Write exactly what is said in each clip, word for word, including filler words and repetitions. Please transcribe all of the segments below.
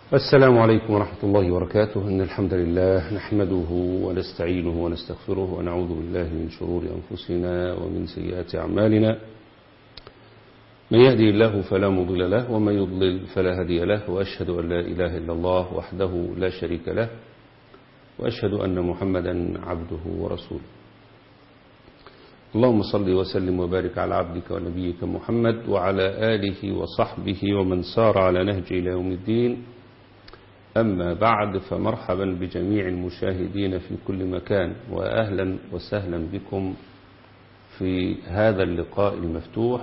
السلام عليكم ورحمة الله وبركاته. إن الحمد لله نحمده ونستعينه ونستغفره ونعوذ بالله من شرور أنفسنا ومن سيئات أعمالنا. من يهدي الله فلا مضل له ومن يضلل فلا هادي له، وأشهد أن لا إله إلا الله وحده لا شريك له، وأشهد أن محمدا عبده ورسوله. اللهم صل وسلم وبارك على عبدك ونبيك محمد وعلى آله وصحبه ومن سار على نهجه إلى يوم الدين. أما بعد، فمرحبا بجميع المشاهدين في كل مكان، وأهلا وسهلا بكم في هذا اللقاء المفتوح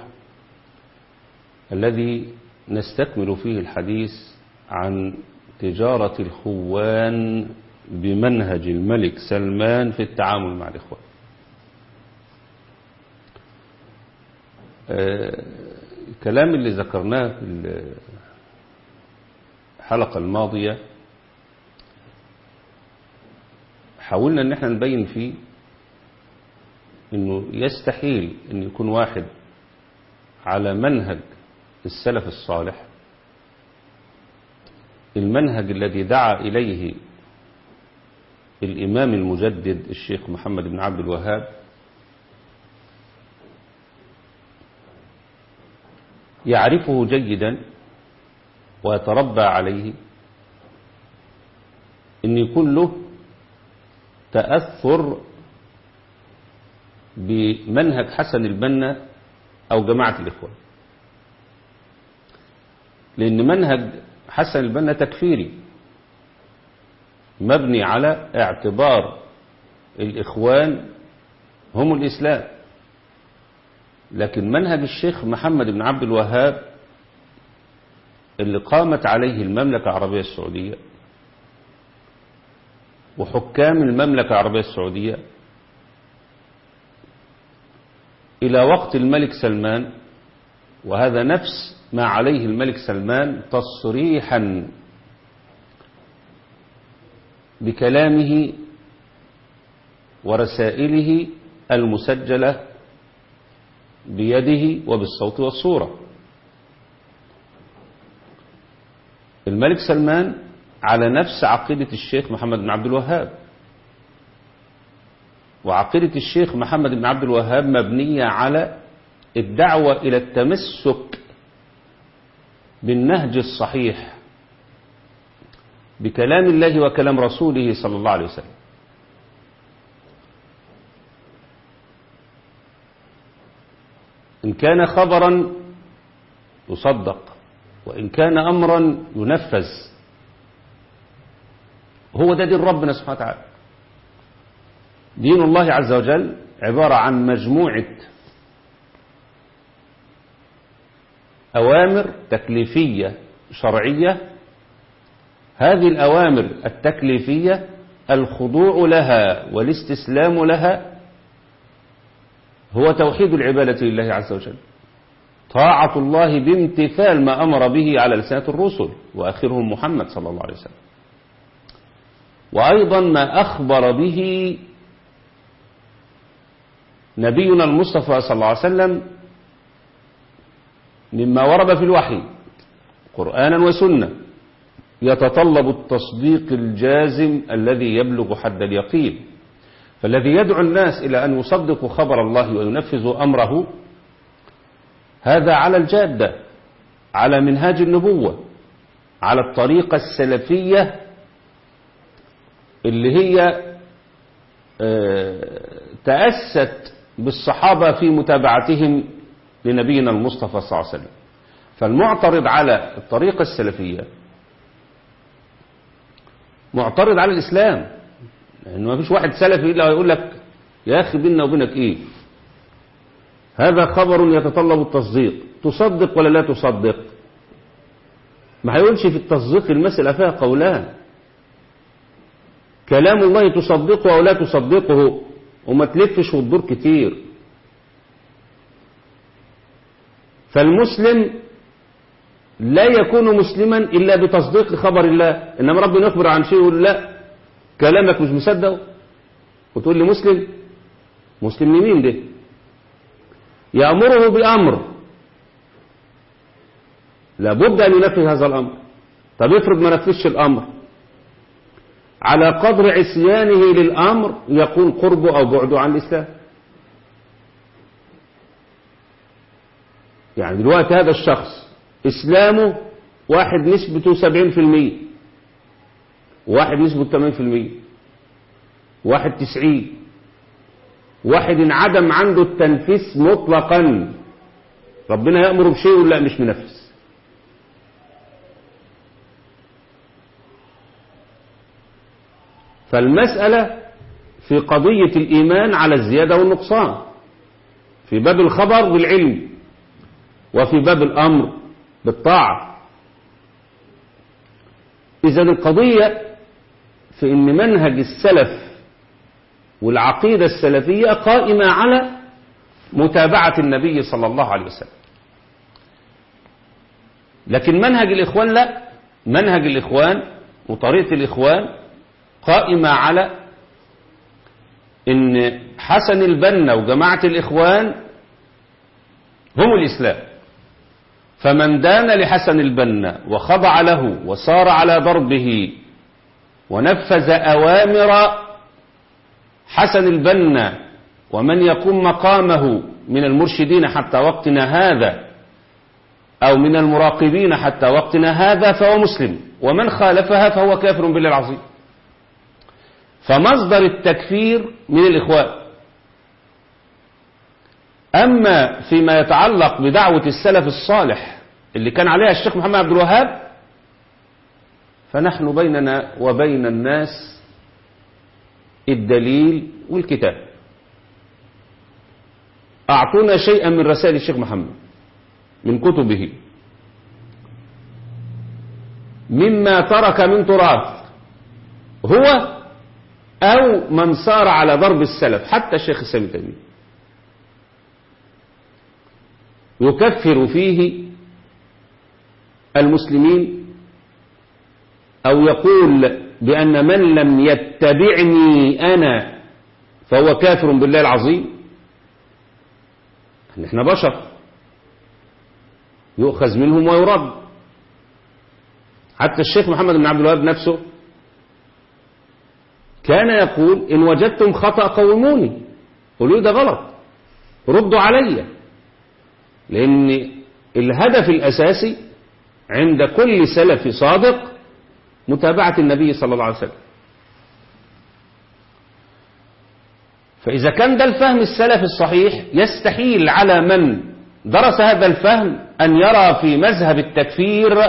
الذي نستكمل فيه الحديث عن تجارة الخوان بمنهج الملك سلمان في التعامل مع الإخوان. الكلام اللي ذكرناه في الحلقة الماضية حاولنا ان احنا نبين فيه انه يستحيل ان يكون واحد على منهج السلف الصالح، المنهج الذي دعا اليه الامام المجدد الشيخ محمد بن عبد الوهاب، يعرفه جيدا ويتربى عليه، ان يكون له تأثر بمنهج حسن البنا او جماعة الاخوان، لان منهج حسن البنا تكفيري مبني على اعتبار الاخوان هم الاسلام، لكن منهج الشيخ محمد بن عبد الوهاب اللي قامت عليه المملكة العربية السعودية وحكام المملكة العربية السعودية إلى وقت الملك سلمان، وهذا نفس ما عليه الملك سلمان تصريحا بكلامه ورسائله المسجلة بيده وبالصوت والصورة. الملك سلمان على نفس عقيدة الشيخ محمد بن عبد الوهاب، وعقيدة الشيخ محمد بن عبد الوهاب مبنية على الدعوة إلى التمسك بالنهج الصحيح بكلام الله وكلام رسوله صلى الله عليه وسلم. إن كان خبرا يصدق، وإن كان أمرا ينفذ. هو ده دين ربنا سبحانه وتعالى. دين الله عز وجل عبارة عن مجموعة أوامر تكليفية شرعية. هذه الأوامر التكليفية الخضوع لها والاستسلام لها هو توحيد العبادة لله عز وجل، طاعة الله بامتثال ما أمر به على لسانة الرسل وآخرهم محمد صلى الله عليه وسلم، وأيضا ما أخبر به نبينا المصطفى صلى الله عليه وسلم مما ورد في الوحي قرآنا وسنة، يتطلب التصديق الجازم الذي يبلغ حد اليقين. فالذي يدعو الناس إلى أن يصدقوا خبر الله وينفذوا أمره، هذا على الجادة، على منهاج النبوة، على الطريقة السلفية اللي هي تأست بالصحابة في متابعتهم لنبينا المصطفى صلى الله عليه وسلم. فالمعترض على الطريقة السلفية معترض على الإسلام، لأنه ما فيش واحد سلفي إلا يقول لك يا أخي بيننا وبينك إيه؟ هذا خبر يتطلب التصديق، تصدق ولا لا تصدق؟ ما هيقولش في التصديق المسألة فيها قولان، كلام الله تصدقه أو لا تصدقه، وما تلفش وتدور كتير. فالمسلم لا يكون مسلما إلا بتصديق خبر الله. إنما ربنا يخبر عن شيء يقول لا كلامك مش مصدق وتقول لي مسلم. مسلم لمين ده؟ يأمره بأمر لابد أن ينفذ هذا الأمر، طب افرض ما نفذش الأمر، على قدر عصيانه للأمر يكون قربه أو بعده عن الإسلام. يعني دلوقتي هذا الشخص إسلامه واحد نسبته سبعين في المية، واحد نسبته ثمانين في المية، واحد تسعين، واحد انعدم عنده التنفيذ مطلقا، ربنا يأمر بشيء ولا لا مش منفذ. فالمسألة في قضية الإيمان على الزيادة والنقصان، في باب الخبر بالعلم وفي باب الأمر بالطاعة. إذن القضية في أن منهج السلف والعقيدة السلفية قائمة على متابعة النبي صلى الله عليه وسلم. لكن منهج الإخوان لا، منهج الإخوان وطريقة الإخوان قائمة على أن حسن البنا وجماعة الإخوان هم الإسلام، فمن دان لحسن البنا وخضع له وصار على ضربه ونفذ أوامر حسن البنا ومن يقوم مقامه من المرشدين حتى وقتنا هذا أو من المراقبين حتى وقتنا هذا فهو مسلم، ومن خالفها فهو كافر بالله العظيم. فمصدر التكفير من الإخوان. أما فيما يتعلق بدعوة السلف الصالح اللي كان عليها الشيخ محمد عبد الوهاب، فنحن بيننا وبين الناس الدليل والكتاب. أعطونا شيئا من رسائل الشيخ محمد من كتبه مما ترك من تراث هو أو من صار على ضرب السلف، حتى الشيخ الإسلام ابن تيمية يكفر فيه المسلمين أو يقول بأن من لم يتبعني أنا فهو كافر بالله العظيم. نحن بشر يؤخذ منهم ويرد. حتى الشيخ محمد بن عبد الوهاب نفسه كان يقول إن وجدتم خطأ قوموني، قولوا ده غلط، ردوا علي، لأن الهدف الأساسي عند كل سلفي صادق متابعة النبي صلى الله عليه وسلم. فإذا كان ده الفهم السلفي الصحيح، يستحيل على من درس هذا الفهم أن يرى في مذهب التكفير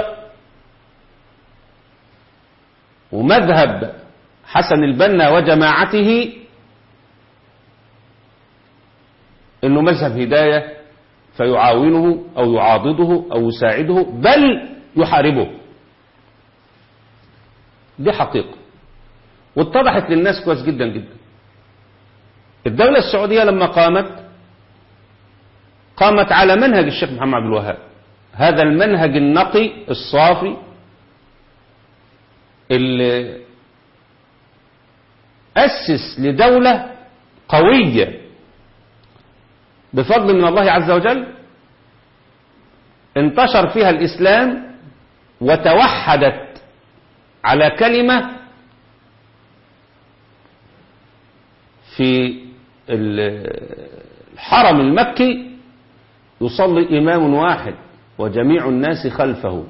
ومذهب حسن البنا وجماعته إنه مذهب هداية فيعاونه أو يعاضده أو يساعده بل يحاربه. دي حقيقة واتضحت للناس كويس جدا جدا. الدولة السعودية لما قامت قامت على منهج الشيخ محمد عبد الوهاب، هذا المنهج النقي الصافي اللي أسس لدولة قوية بفضل من الله عز وجل انتشر فيها الإسلام وتوحدت على كلمة في الحرم المكي يصلي إمام واحد وجميع الناس خلفه،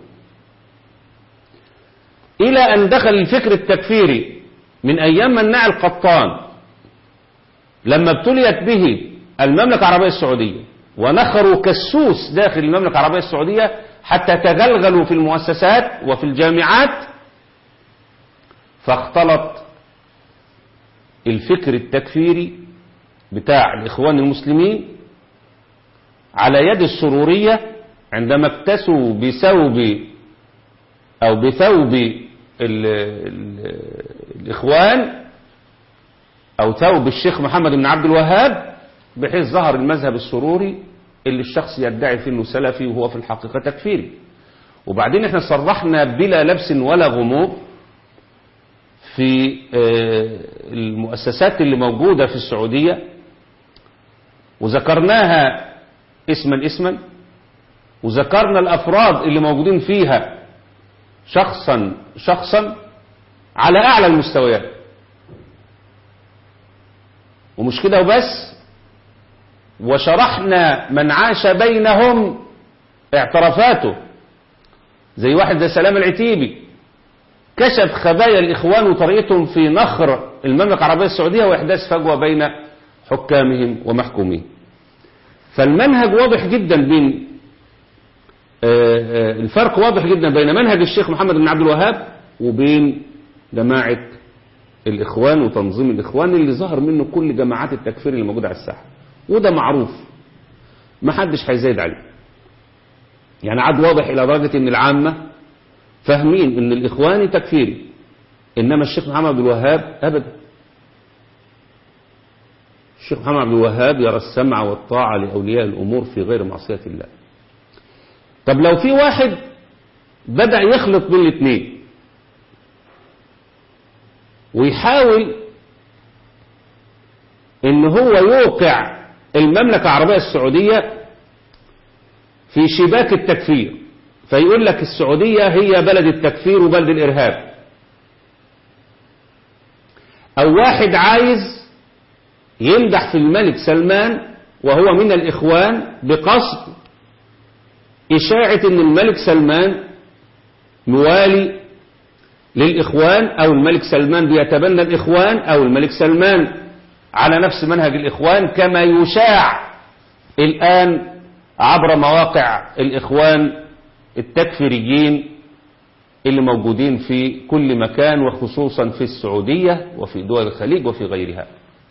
إلى أن دخل الفكر التكفيري من أيام مناع القطان لما ابتليت به المملكة العربية السعودية ونخروا كالسوس داخل المملكة العربية السعودية حتى تغلغلوا في المؤسسات وفي الجامعات، فاختلط الفكر التكفيري بتاع الإخوان المسلمين على يد السرورية عندما اكتسوا بثوب أو بثوب ال ال الإخوان أو ثوب الشيخ محمد بن عبد الوهاب، بحيث ظهر المذهب السروري اللي الشخص يدعي فيه انه سلفي وهو في الحقيقة تكفيري. وبعدين احنا صرحنا بلا لبس ولا غموض في المؤسسات اللي موجودة في السعودية وذكرناها اسما اسما، وذكرنا الأفراد اللي موجودين فيها شخصا شخصا على أعلى المستويات. ومش كده وبس، وشرحنا من عاش بينهم اعترافاته، زي واحد زي سلام العتيبي كشف خبايا الإخوان وطريقتهم في نخر المملكة العربية السعودية وإحداث فجوة بين حكامهم ومحكومين. فالمنهج واضح جدا بين الفرق واضح جدا بين منهج الشيخ محمد بن عبد الوهاب وبين جماعة الإخوان وتنظيم الإخوان اللي ظهر منه كل جماعات التكفير اللي موجودة على الساحة، وده معروف ما حدش هيزايد عليه. يعني عاد واضح إلى درجة إن العامة فاهمين إن الإخواني تكفيري، إنما الشيخ محمد عبد الوهاب أبدا. الشيخ محمد عبد الوهاب يرى السمع والطاعة لأولياء الأمور في غير معصية الله. طب لو في واحد بدأ يخلط بين الاثنين ويحاول إن هو يوقع المملكة العربية السعودية في شباك التكفير، فيقول لك السعودية هي بلد التكفير وبلد الإرهاب، أو واحد عايز يمدح في الملك سلمان وهو من الإخوان بقصد إشاعة أن الملك سلمان موالي للإخوان، أو الملك سلمان بيتبنى الإخوان، أو الملك سلمان على نفس منهج الإخوان، كما يشاع الآن عبر مواقع الإخوان التكفيريين اللي موجودين في كل مكان، وخصوصا في السعودية وفي دول الخليج وفي غيرها.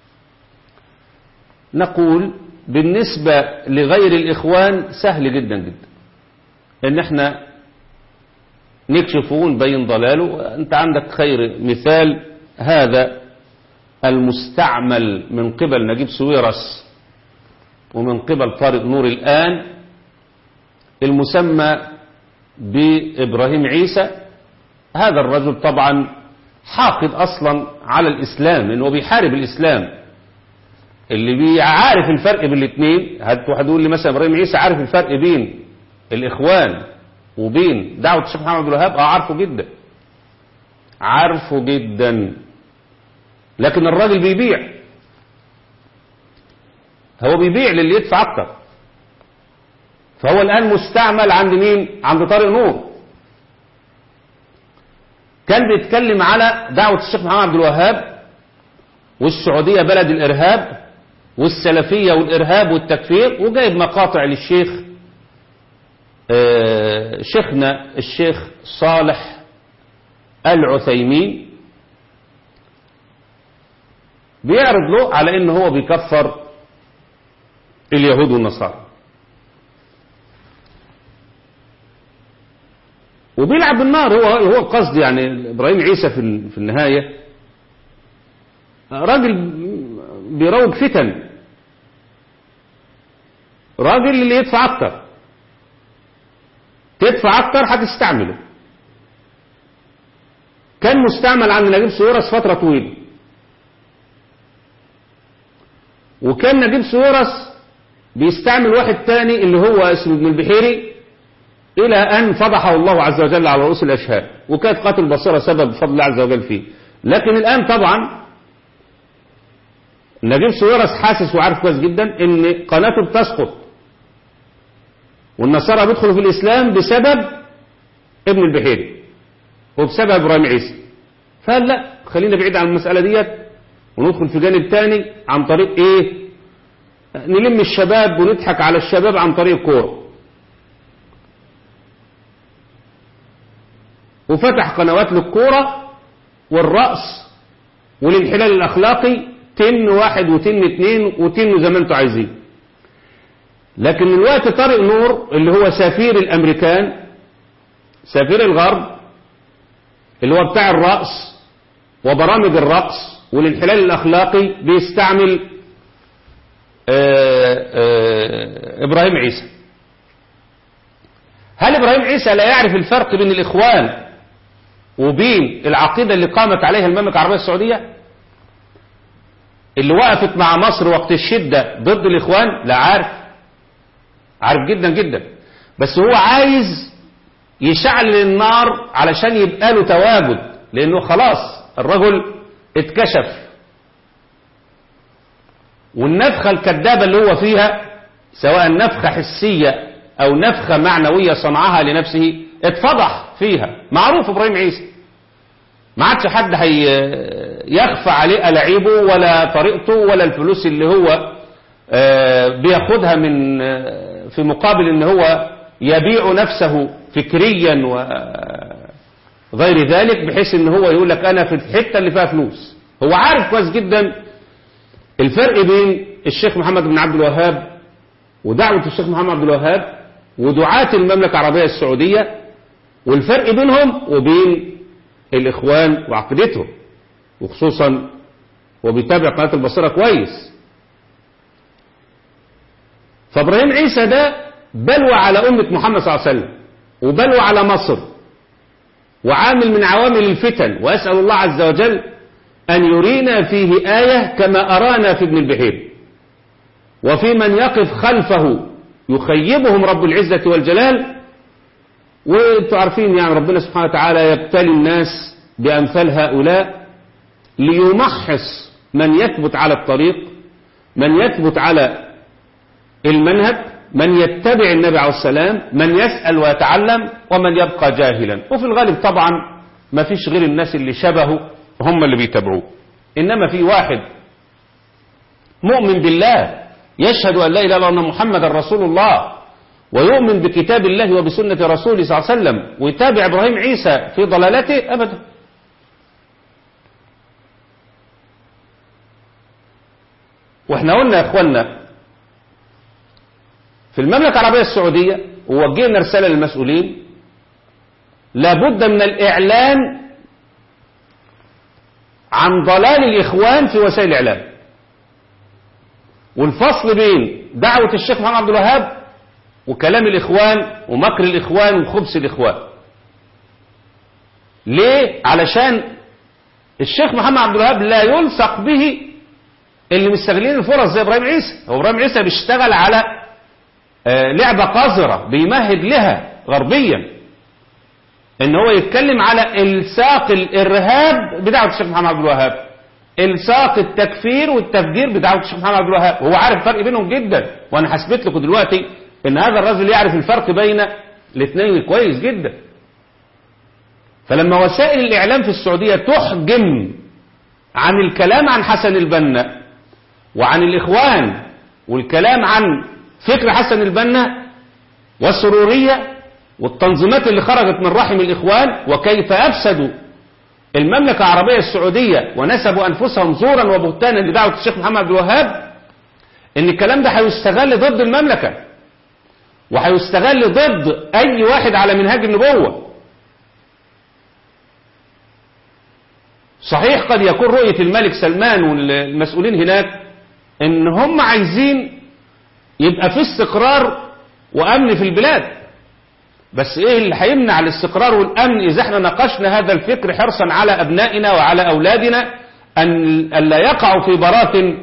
نقول بالنسبة لغير الإخوان سهل جدا جدا ان احنا نكشفون بين ضلاله. انت عندك خير مثال هذا المستعمل من قبل نجيب سويرس ومن قبل طارق نور الآن، المسمى بإبراهيم عيسى. هذا الرجل طبعا حاقد أصلا على الإسلام لأنه بيحارب الإسلام. اللي بيعرف الفرق بين الاثنين، واحد يقول لي مثلا إبراهيم عيسى عارف الفرق بين الإخوان وبين دعوة الشيخ محمد عبد الوهاب؟ اه عارفه جدا، عارفه جدا، لكن الراجل بيبيع، هو بيبيع للي يدفع أكتر. فهو الآن مستعمل عند مين؟ عند طارق نور. كان بيتكلم على دعوة الشيخ محمد عبد الوهاب والسعودية بلد الإرهاب والسلفية والإرهاب والتكفير، وجايب مقاطع للشيخ آه شيخنا الشيخ صالح العثيمين بيعرض له على انه هو بيكفر اليهود والنصارى، وبيلعب بالنار. هو هو القصد يعني ابراهيم عيسى في في النهايه راجل بيروج فتن، راجل اللي يدفع اكتر، تدفع اكتر هتستعمله. كان مستعمل عند نجيب سويرس فترة طويلة، وكان نجيب سويرس بيستعمل واحد تاني اللي هو اسمه ابن البحيري، الى ان فضحه الله عز وجل على رؤوس الاشهاد، وكانت قاتل البصيرة سبب بفضل الله عز وجل فيه. لكن الان طبعا نجيب سويرس حاسس وعارف كويس جدا ان قناته بتسقط والنصارى بيدخلوا في الاسلام بسبب ابن البحيري وبسبب ابراهيم عيسى. فقال لا، خلينا بعيد عن المسألة ديت وندخل في جانب تاني عن طريق ايه؟ نلم الشباب ونضحك على الشباب عن طريق كورة. وفتح قنوات للكورة والرأس والانحلال الأخلاقي، تن واحد وتن اتنين وتن زي ما انتوا عايزين. لكن الوقت طارق نور اللي هو سفير الأمريكان، سفير الغرب، اللي هو بتاع الرأس وبرامج الرقص والانحلال الأخلاقي، بيستعمل آآ آآ إبراهيم عيسى. هل إبراهيم عيسى لا يعرف الفرق بين الإخوان وبين العقيدة اللي قامت عليها المملكة العربية السعودية اللي وقفت مع مصر وقت الشدة ضد الإخوان؟ لا، عارف، عارف جدا جدا. بس هو عايز يشعل النار علشان يبقى له تواجد، لأنه خلاص الرجل اتكشف، والنفخة الكذابة اللي هو فيها سواء نفخة حسية أو نفخة معنوية صنعها لنفسه اتفضح فيها. معروف إبراهيم عيسى ما عادش حد هيخفى عليه ألاعيبه ولا طريقته ولا الفلوس اللي هو بياخدها من في مقابل ان هو يبيع نفسه فكريا وغير ذلك، بحيث ان هو يقول لك انا في الحتة اللي فيها فلوس. هو عارف كويس جدا الفرق بين الشيخ محمد بن عبد الوهاب ودعوة الشيخ محمد عبد الوهاب ودعاة المملكة العربية السعودية، والفرق بينهم وبين الإخوان وعقيدتهم، وخصوصا وبيتابع قناة البصيرة كويس. فإبراهيم عيسى ده بلوى على أمة محمد صلى الله عليه وسلم، وبلوى على مصر، وعامل من عوامل الفتن. وأسأل الله عز وجل أن يرينا فيه آية كما أرانا في ابن البحير، وفي من يقف خلفه يخيبهم رب العزة والجلال. وانتوا عارفين يعني ربنا سبحانه وتعالى يبتلي الناس بأمثال هؤلاء ليمحص من يثبت على الطريق، من يثبت على المنهج، من يتبع النبي عليه السلام، من يسأل ويتعلم، ومن يبقى جاهلا. وفي الغالب طبعا ما فيش غير الناس اللي شبهه هم اللي بيتبعوه. إنما في واحد مؤمن بالله يشهد أن لا إله إلا الله محمد رسول الله، ويؤمن بكتاب الله وبسنة رسوله صلى الله عليه وسلم، ويتابع إبراهيم عيسى في ضلالته أبدا. واحنا قلنا يا اخوانا في المملكة العربية السعودية ووجهنا رسالة للمسؤولين، لابد من الإعلان عن ضلال الإخوان في وسائل الإعلام، والفصل بين دعوة الشيخ محمد عبد الوهاب وكلام الإخوان ومكر الإخوان وخبث الإخوان. ليه؟ علشان الشيخ محمد عبد الوهاب لا يلصق به اللي مستغلين الفرص زي إبراهيم عيسى. هو إبراهيم عيسى بيشتغل على لعبة قذرة بيمهد لها غربيا، ان هو يتكلم على الساق الارهاب بدعوة الشيخ محمد عبد الوهاب، الساق التكفير والتفجير بدعوة الشيخ محمد عبد الوهاب. هو عارف الفرق بينهم جدا، وانا حسبت لكم دلوقتي ان هذا الرجل يعرف الفرق بين الاثنين كويس جدا. فلما وسائل الاعلام في السعودية تحجم عن الكلام عن حسن البنا وعن الاخوان والكلام عن فكر حسن البنا والسرورية والتنظيمات اللي خرجت من رحم الإخوان، وكيف أفسدوا المملكة العربية السعودية ونسبوا أنفسهم زورا وبهتانا لدعوة الشيخ محمد عبد الوهاب، إن الكلام ده هيستغل ضد المملكة وهيستغل ضد أي واحد على منهاج النبوة. صحيح قد يكون رؤية الملك سلمان والمسؤولين هناك إن هم عايزين يبقى في استقرار وأمن في البلاد، بس إيه اللي هيمنع الاستقرار والأمن إذا احنا ناقشنا هذا الفكر حرصا على أبنائنا وعلى أولادنا أن لا يقعوا في براثن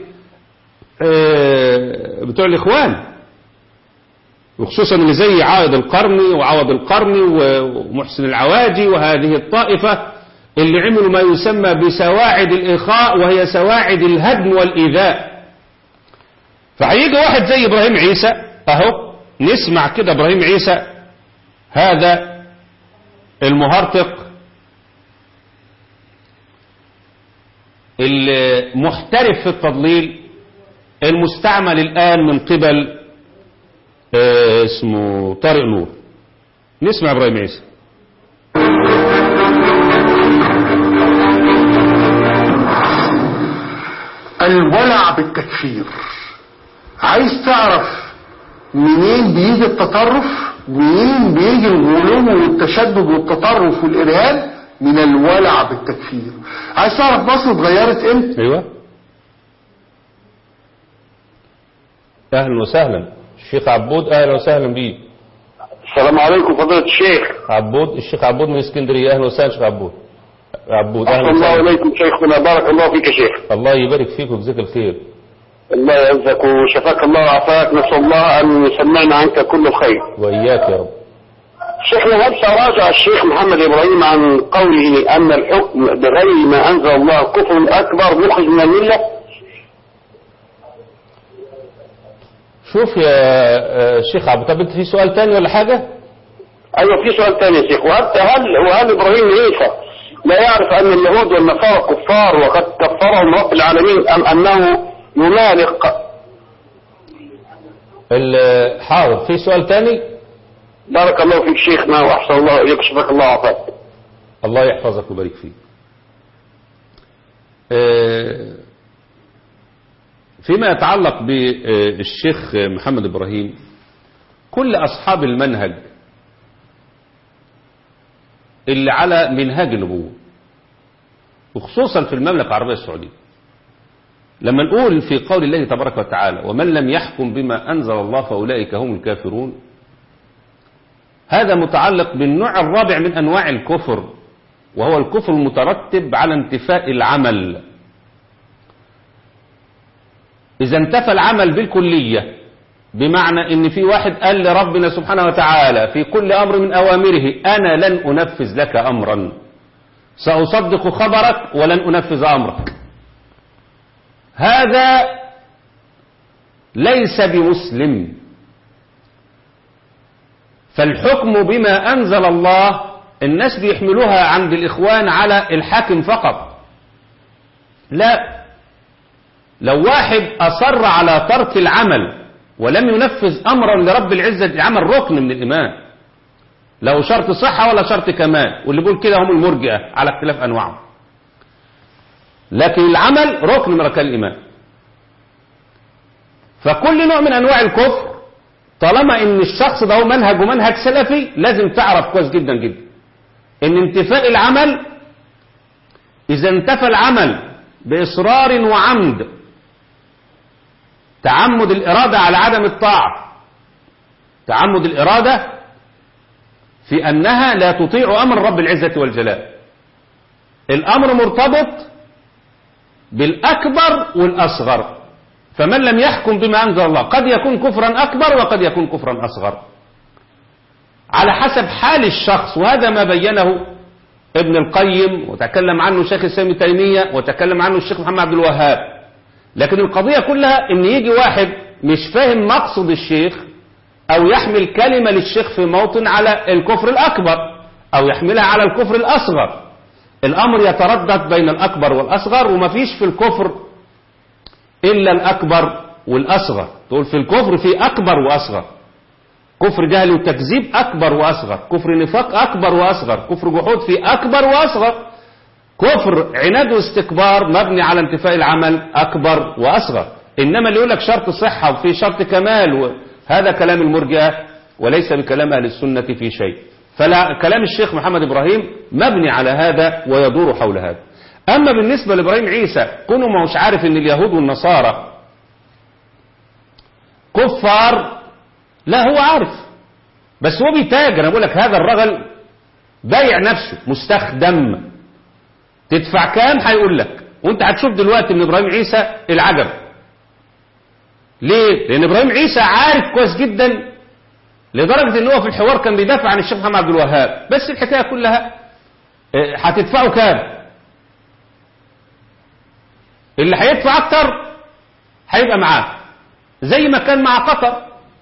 بتوع الإخوان، وخصوصا اللي زي عائد القرني وعوض القرني ومحسن العواجي وهذه الطائفة اللي عملوا ما يسمى بسواعد الإخاء، وهي سواعد الهدم والإيذاء. فهيجي واحد زي إبراهيم عيسى أهو، نسمع كده إبراهيم عيسى هذا المهرطق المحترف في التضليل المستعمل الآن من قبل اسمه طارق نور. نسمع إبراهيم عيسى. الولع بالتكفير. عايز تعرف منين بيجي التطرف، منين بيجي الغلو والتشدد والتطرف والإرهاب؟ من الولع بالتكفير. عايز تعرف مصر اتغيرت امتى؟ ايوه اهلا وسهلا الشيخ عبود، اهلا وسهلا بيه. السلام عليكم فضيلة الشيخ عبود. الشيخ عبود من اسكندرية، اهلا وسهلا شيخ عبود. عبود اهلا وسهلا. الله عليكم شيخنا، بارك الله فيك يا شيخ. الله يبارك فيك ويجزاك الخير. الله يعزك وشفاك الله وعافاك، نسأل الله أن يسمعنا عنك كل الخير. وإياك يا رب. شيخنا هل تراجع الشيخ محمد إبراهيم عن قوله أن الحكم بغير ما أنزل الله كفر أكبر مخرج من الملة؟ شوف يا شيخ عبد، طب انت في سؤال تاني ولا حاجة؟ أيوة في سؤال تاني يا شيخ. وهل وهل إبراهيم عيسى لا يعرف أن اليهود والنصارى كفار وقد كفرهم رب العالمين، أم أنه يمالق؟ حاضر، في سؤال تاني؟ بارك الله فيك شيخنا وأحسن الله إليك، شفاك الله وعافاك. الله يحفظك ويبارك فيك. فيما يتعلق بالشيخ محمد إبراهيم، كل أصحاب المنهج اللي على منهاج النبوة وخصوصا في المملكة العربية السعودية، لما نقول في قول الله تبارك وتعالى ومن لم يحكم بما أنزل الله فأولئك هم الكافرون، هذا متعلق بالنوع الرابع من أنواع الكفر، وهو الكفر المترتب على انتفاء العمل. إذا انتفى العمل بالكلية، بمعنى ان في واحد قال لربنا سبحانه وتعالى في كل امر من اوامره انا لن انفذ لك امرا، ساصدق خبرك ولن انفذ امرك، هذا ليس بمسلم. فالحكم بما انزل الله الناس بيحملوها عند الاخوان على الحاكم فقط، لا، لو واحد اصر على ترك العمل ولم ينفذ أمرا لرب العزة عمل ركن من الإيمان، له شرط صحة ولا شرط كمال، واللي بيقول كده هم المرجئة على اختلاف أنواعهم، لكن العمل ركن من أركان الإيمان. فكل نوع من أنواع الكفر طالما إن الشخص ده هو منهج ومنهج سلفي، لازم تعرف كويس جدا جدا إن انتفاء العمل، إذا انتفى العمل بإصرار وعمد، تعمد الإرادة على عدم الطاعة، تعمد الإرادة في أنها لا تطيع أمر رب العزة والجلال، الأمر مرتبط بالأكبر والأصغر، فمن لم يحكم بما أنزل الله قد يكون كفرا أكبر وقد يكون كفرا أصغر على حسب حال الشخص. وهذا ما بينه ابن القيم وتكلم عنه الشيخ الإسلام ابن تيمية وتكلم عنه الشيخ محمد عبد الوهاب. لكن القضية كلها ان يجي واحد مش فاهم مقصد الشيخ او يحمل كلمة للشيخ في موطن على الكفر الاكبر او يحملها على الكفر الاصغر. الامر يتردد بين الاكبر والاصغر، ومفيش في الكفر الا الاكبر والاصغر. تقول في الكفر في اكبر واصغر، كفر جهل وتكذيب اكبر واصغر، كفر نفاق اكبر واصغر، كفر جحود في اكبر واصغر، كفر عناد واستكبار مبني على انتفاء العمل أكبر وأصغر. إنما اللي يقول لك شرط صحة وفي شرط كمال، هذا كلام المرجئة وليس بكلام أهل السنة في شيء. فلا كلام الشيخ محمد إبراهيم مبني على هذا ويدور حول هذا. أما بالنسبة لإبراهيم عيسى كونه ما مش عارف إن اليهود والنصارى كفار، لا هو عارف، بس هو بيتاجر. أنا بقول لك هذا الرجل بايع نفسه مستخدم، تدفع كام هيقول لك، وانت هتشوف دلوقتي من ابراهيم عيسى العجب. ليه؟ لان ابراهيم عيسى عارف كويس جدا، لدرجة ان هو في الحوار كان بيدافع عن الشيخ محمد عبد الوهاب، بس الحكاية كلها هتدفعوا كام؟ اللي هيدفع اكتر هيبقى معاه، زي ما كان مع قطر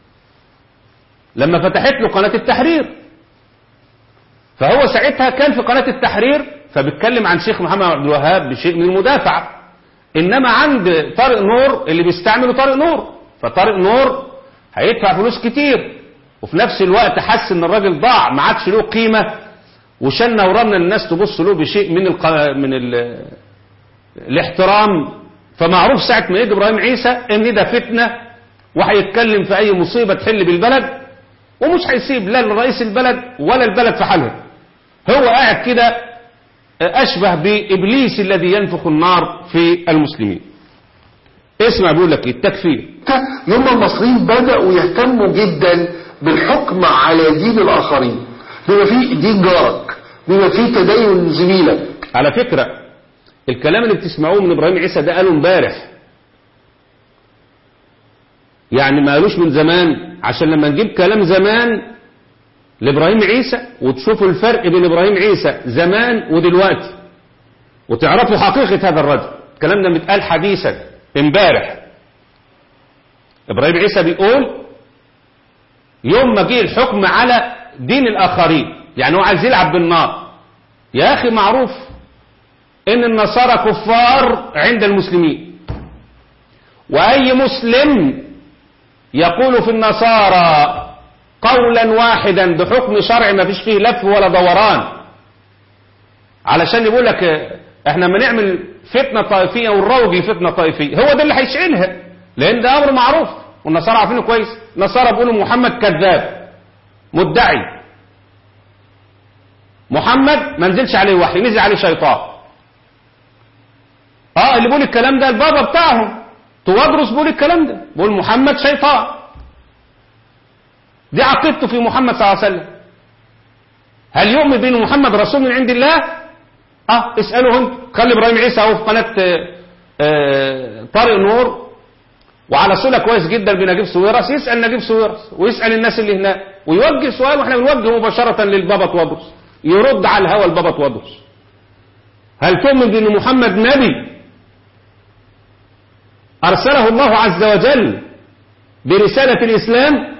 لما فتحت له قناة التحرير، فهو ساعتها كان في قناة التحرير فبيتكلم عن شيخ محمد عبد الوهاب بشيء من المدافعة. انما عند طارق نور اللي بيستعملوا طارق نور، فطارق نور هيدفع فلوس كتير، وفي نفس الوقت حس ان الراجل ضاع ما عادش له قيمة، وشلنا ورمنا الناس تبص له بشيء من الق... من ال... الاحترام. فمعروف ساعة ما يجي ابراهيم عيسى ان ده فتنة وهيتكلم في اي مصيبة تحل بالبلد، ومش هيسيب لا لرئيس البلد ولا البلد في حالها. هو قاعد كده أشبه بإبليس الذي ينفخ النار في المسلمين. اسمع بيقول لك التكفير. يوم المصريين بدأوا يهتموا جدا بالحكم على دين الآخرين، بما فيه دين جارك، بما فيه تدين زميلك. على فكرة الكلام اللي بتسمعوه من إبراهيم عيسى ده قاله امبارح، يعني ما قالوش من زمان، عشان لما نجيب كلام زمان لإبراهيم عيسى وتشوفوا الفرق بين إبراهيم عيسى زمان ودلوقتي وتعرفوا حقيقة هذا الرجل. الكلام ده متقال حديثا امبارح. إبراهيم عيسى بيقول يوم ما جه الحكم على دين الآخرين، يعني هو عايز يلعب بالنار. يا أخي معروف إن النصارى كفار عند المسلمين، وأي مسلم يقول في النصارى قولا واحدا بحكم شرعي ما فيش فيه لف ولا دوران علشان يقول لك احنا ما نعمل فتنة طائفية ونروج لفتنة طائفية، هو ده اللي هيشعلها، لأن ده أمر معروف والنصارى عارفينه كويس. النصارى بيقولوا محمد كذاب مدعي، محمد ما نزلش عليه وحي، نزل عليه شيطان. اه اللي بيقول الكلام ده البابا بتاعهم توادرس بيقول الكلام ده، بيقول محمد شيطان. دي عقيدته في محمد صلى الله عليه وسلم. هل يؤمن بأن محمد رسول من عند الله؟ اه اسألهم. خلي ابراهيم عيسى اهو في قناة آه طارق نور وعلى صلة كويس جدا بنجيب سويرس، يسأل نجيب سويرس ويسأل الناس اللي هناك ويوجه سؤال، واحنا بنوجه مباشرة للبابا توادرس يرد على الهوى البابا توادرس. هل تؤمن بأن محمد نبي أرسله الله عز وجل برسالة الإسلام؟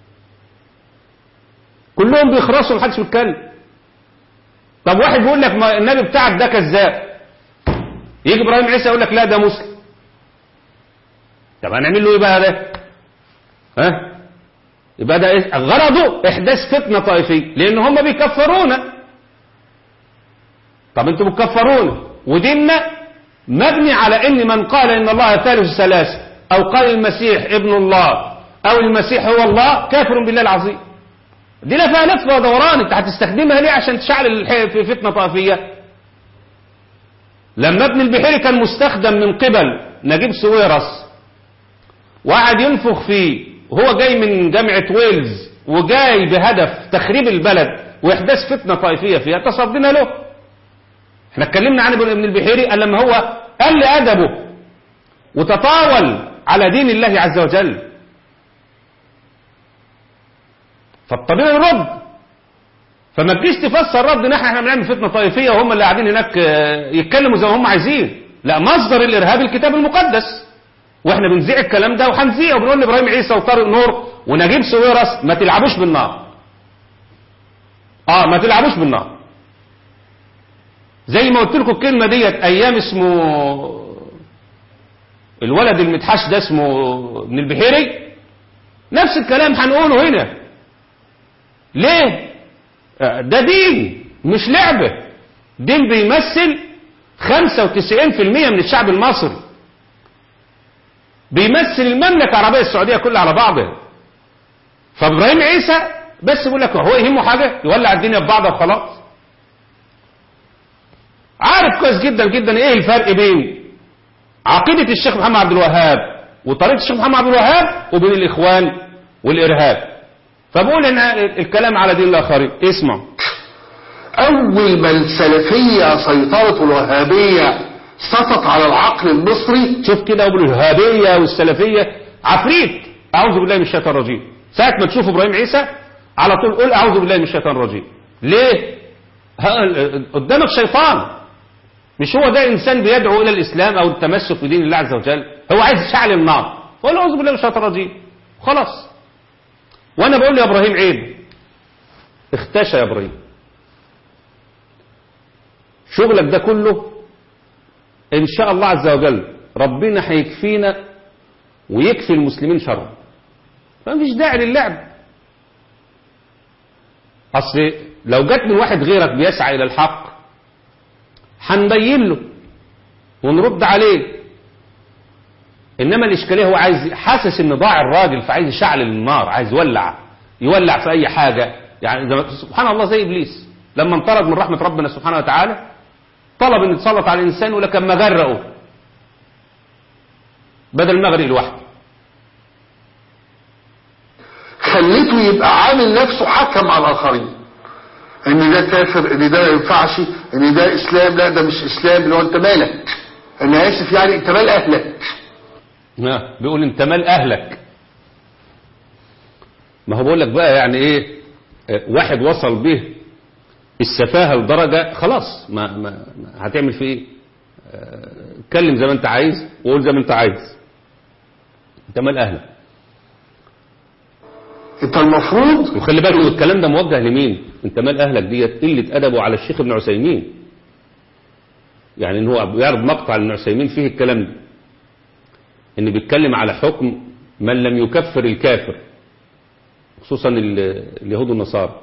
كلهم بيخرسوا محدش بيتكلم. طب واحد بيقول لك ما النبي بتاعك ده كذاب، يجي ابراهيم عيسى يقول لك لا ده مسلم. طب هنعمل له ايه بقى ده؟ ها؟ يبقى ده إيه؟ غرضه احداث فتنه طائفيه، لان هم بيكفرونا. طب انتوا بتكفرونا وديننا مبني على ان من قال ان الله ثالث ثلاثه او قال المسيح ابن الله او المسيح هو الله كافر بالله العظيم. دي لا فيها لف ودوران، انت هتستخدمها ليه عشان تشعل في فتنه طائفيه؟ لما ابن البحيري كان مستخدم من قبل نجيب سويرس وقعد ينفخ فيه وهو جاي من جامعه ويلز وجاي بهدف تخريب البلد واحداث فتنه طائفيه فيها، تصدينا له. احنا اتكلمنا عن ابن البحيري قال لما هو قل ادبه وتطاول على دين الله عز وجل، فالطبيعي يرد. فما تجيش تفسر رد ان احنا بنعمل فتنه طائفيه وهم اللي قاعدين هناك يتكلموا زي ما هم عايزين. لا، مصدر الارهاب الكتاب المقدس، واحنا بنذيع الكلام ده وهنذيعه وبنقول لابراهيم عيسى وطارق نور ونجيب سويرس ما تلعبوش بالنار. اه ما تلعبوش بالنار. زي ما قلت لكم الكلمه ديت ايام اسمه الولد المتحش ده اسمه ابن البحيري، نفس الكلام هنقوله هنا. ليه؟ ده دين مش لعبة. دين بيمثل خمسة وتسعين في المية من الشعب المصري، بيمثل المملكة العربية السعودية كلها على بعضها. فابراهيم عيسى بس بيقول لك هو يهمه حاجة يولع الدنيا ببعضها وخلاص. عارف كويس جدا جدا ايه الفرق بين عقيدة الشيخ محمد عبد الوهاب وطريقة الشيخ محمد عبد الوهاب وبين الإخوان والإرهاب. فبقول ان الكلام على دين الآخرين. اسمع، أول ما السلفية سيطرة الوهابية سطت على العقل المصري. شوف كده، أقول الوهابية والسلفية عفريت. أعوذ بالله من الشيطان الرجيم. ساعة ما تشوف إبراهيم عيسى على طول قول أعوذ بالله من الشيطان الرجيم. ليه؟ قدامك شيطان، مش هو ده إنسان بيدعو إلى الإسلام أو التمسك بدين الله عز وجل، هو عايز يشعل النار. قول أعوذ بالله من الشيطان الرجيم خلاص. وانا بقول يا ابراهيم عيب، اختشى يا ابراهيم. شغلك ده كله ان شاء الله عز وجل ربنا هيكفينا ويكفي المسلمين شر، فمفيش داعي للعب. اصل لو جت من واحد غيرك بيسعى الى الحق هنبين له ونرد عليه. انما الاشكاليه هو عايز، حاسس ان ضاع الراجل فعايز يشعل النار، عايز يولع يولع في اي حاجه. يعني سبحان الله زي ابليس لما انطرد من رحمه ربنا سبحانه وتعالى طلب ان يتسلط على الانسان ولكن ما غرقه بدل ما يغرق لوحده. خليته يبقى عامل نفسه حكم على الاخرين، ان ده كافر، ان ده ما ينفعش، ان ده اسلام، لا ده مش اسلام، اللي هو انت مالك، انا اسف يعني انت مال اهلك. بيقول انت مال اهلك. ما هو بقول لك بقى يعني ايه، واحد وصل به السفاهة لدرجة خلاص ما, ما, ما هتعمل فيه ايه؟ اتكلم زي ما انت عايز وقول زي ما انت عايز. انت مال اهلك؟ انت المفروض. وخلي بالك الكلام ده موجه لمين؟ انت مال اهلك ديت قله ادبه على الشيخ ابن عثيمين. يعني ان هو بيعرض مقطع لابن عثيمين فيه الكلام ده، ان بيتكلم على حكم من لم يكفر الكافر خصوصا اليهود والنصارى،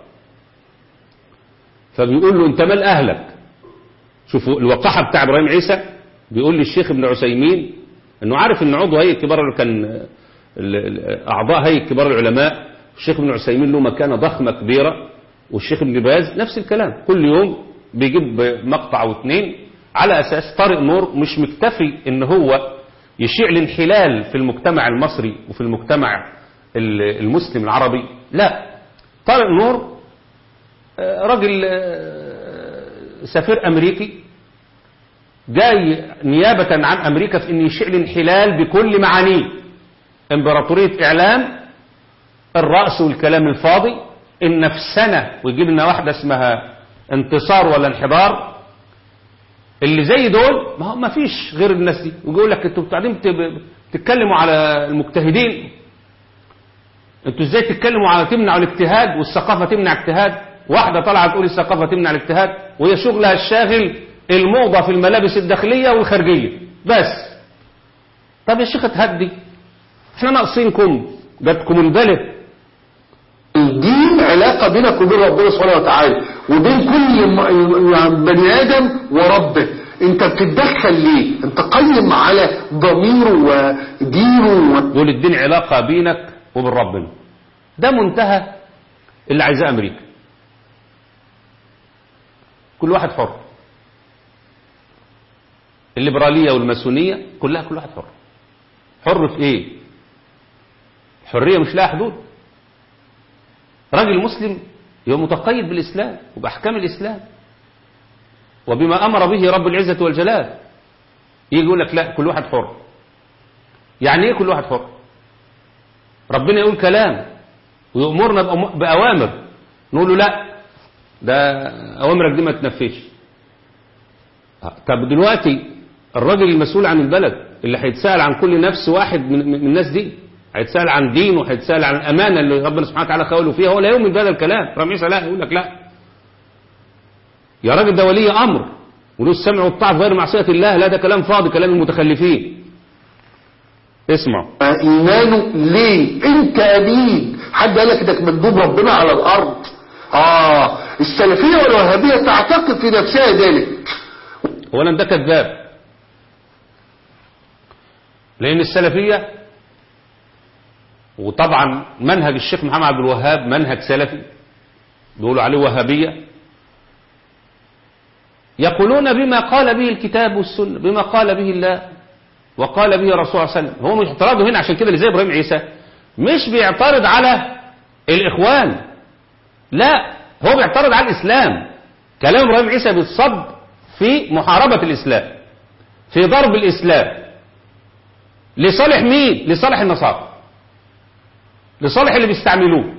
فبيقول له انت مال اهلك. شوفوا الوقاحه بتاع ابراهيم عيسى، بيقول للشيخ ابن عثيمين انه عارف ان عضو هيئه كبار كان اعضاء هيئه كبار العلماء الشيخ ابن عثيمين له مكانه ضخمه كبيره، والشيخ ابن باز نفس الكلام، كل يوم بيجيب مقطع واثنين على اساس طارق نور مش مكتفي ان هو يشيع الانحلال في المجتمع المصري وفي المجتمع المسلم العربي، لا، طارق نور راجل سفير امريكي جاي نيابة عن امريكا في ان يشيع الانحلال بكل معانيه، امبراطورية اعلام، الرأس والكلام الفاضي، النفسنة، ويجيب لنا واحدة اسمها انتصار ولا انحدار. اللي زي دول ما هو ما فيش غير الناس دي، ويقول لك انتوا قاعدين بتتكلموا على المجتهدين، انتوا ازاي تتكلموا على تمنعوا الاجتهاد والثقافة تمنع اجتهاد؟ واحدة طالعة تقول الثقافة تمنع الاجتهاد وهي شغلها الشاغل الموضة في الملابس الداخلية والخارجية بس. طب يا شيخ اتهدي، احنا ناقصينكم، جاتكم البلد. الدين علاقة بينك وبين ربنا سبحانه وتعالى وبين كل بني آدم وربه. انت بتتدخل ليه؟ انت قيم على ضميره ودينه و... دول الدين علاقة بينك وبين ربنا، ده منتهى اللي عايزاه امريكا. كل واحد حر، الليبرالية والماسونية كلها كل واحد حر. حر في ايه؟ الحرية مش لها حدود. راجل مسلم هو متقيد بالإسلام وبأحكام الإسلام وبما أمر به رب العزة والجلال. يجي يقول لك لا، كل واحد حر. يعني ايه كل واحد حر؟ ربنا يقول كلام ويأمرنا بأوامر، نقول له لا، ده أوامرك دي ما تنفذش. طب دلوقتي الراجل المسؤول عن البلد اللي هيتسأل عن كل نفس واحد من الناس دي، هيتسأل عن دينه وهيتسأل عن الأمانة اللي ربنا سبحانه وتعالى خوله فيها، هو لا يؤمن بهذا الكلام. رامي عيسى لا، يقول لك لا يا راجل، ده ولي أمر وله السمع والطاعة غير معصية الله. لا، ده كلام فاضي، كلام المتخلفين. اسمع، إيمانه ليه؟ أنت أمين. حد قال لك إنك مندوب ربنا على الأرض؟ آه السلفية والوهابية تعتقد في نفسها ذلك. أولا ده كذاب، لأن السلفية وطبعا منهج الشيخ محمد عبد الوهاب منهج سلفي، بيقولوا عليه وهابية، يقولون بما قال به الكتاب والسنة، بما قال به الله وقال به الرسول صلى الله عليه وسلم. هو مش اعتراضه هنا عشان كده اللي زي ابراهيم عيسى مش بيعترض على الإخوان، لا، هو بيعترض على الإسلام. كلام ابراهيم عيسى بيتصب في محاربة الإسلام، في ضرب الإسلام. لصالح مين؟ لصالح النصارى، لصالح اللي بيستعملوه.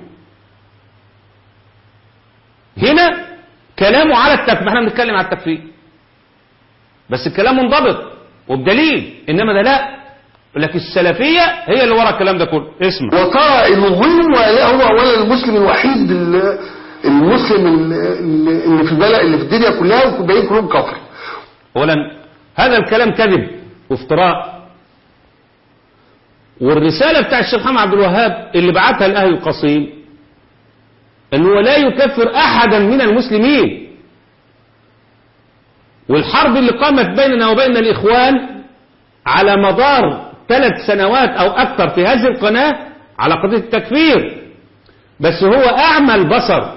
هنا كلامه على التكفير، احنا بنتكلم على التكفير بس الكلام منضبط وبدليل، انما ده لا، لكن السلفية هي اللي ورا الكلام ده كله. اسمع، وترى الظلم هو اولا المسلم الوحيد المسلم اللي في البلد اللي في الدنيا كلها والباقيين كلهم كفر. اولا هذا الكلام كذب وافتراء، والرسالة بتاع الشيخ محمد عبد الوهاب اللي بعتها لأهل القصيم أنه لا يكفر أحدا من المسلمين. والحرب اللي قامت بيننا وبين الإخوان على مدار ثلاث سنوات أو أكثر في هذه القناة على قضية التكفير، بس هو أعمى البصر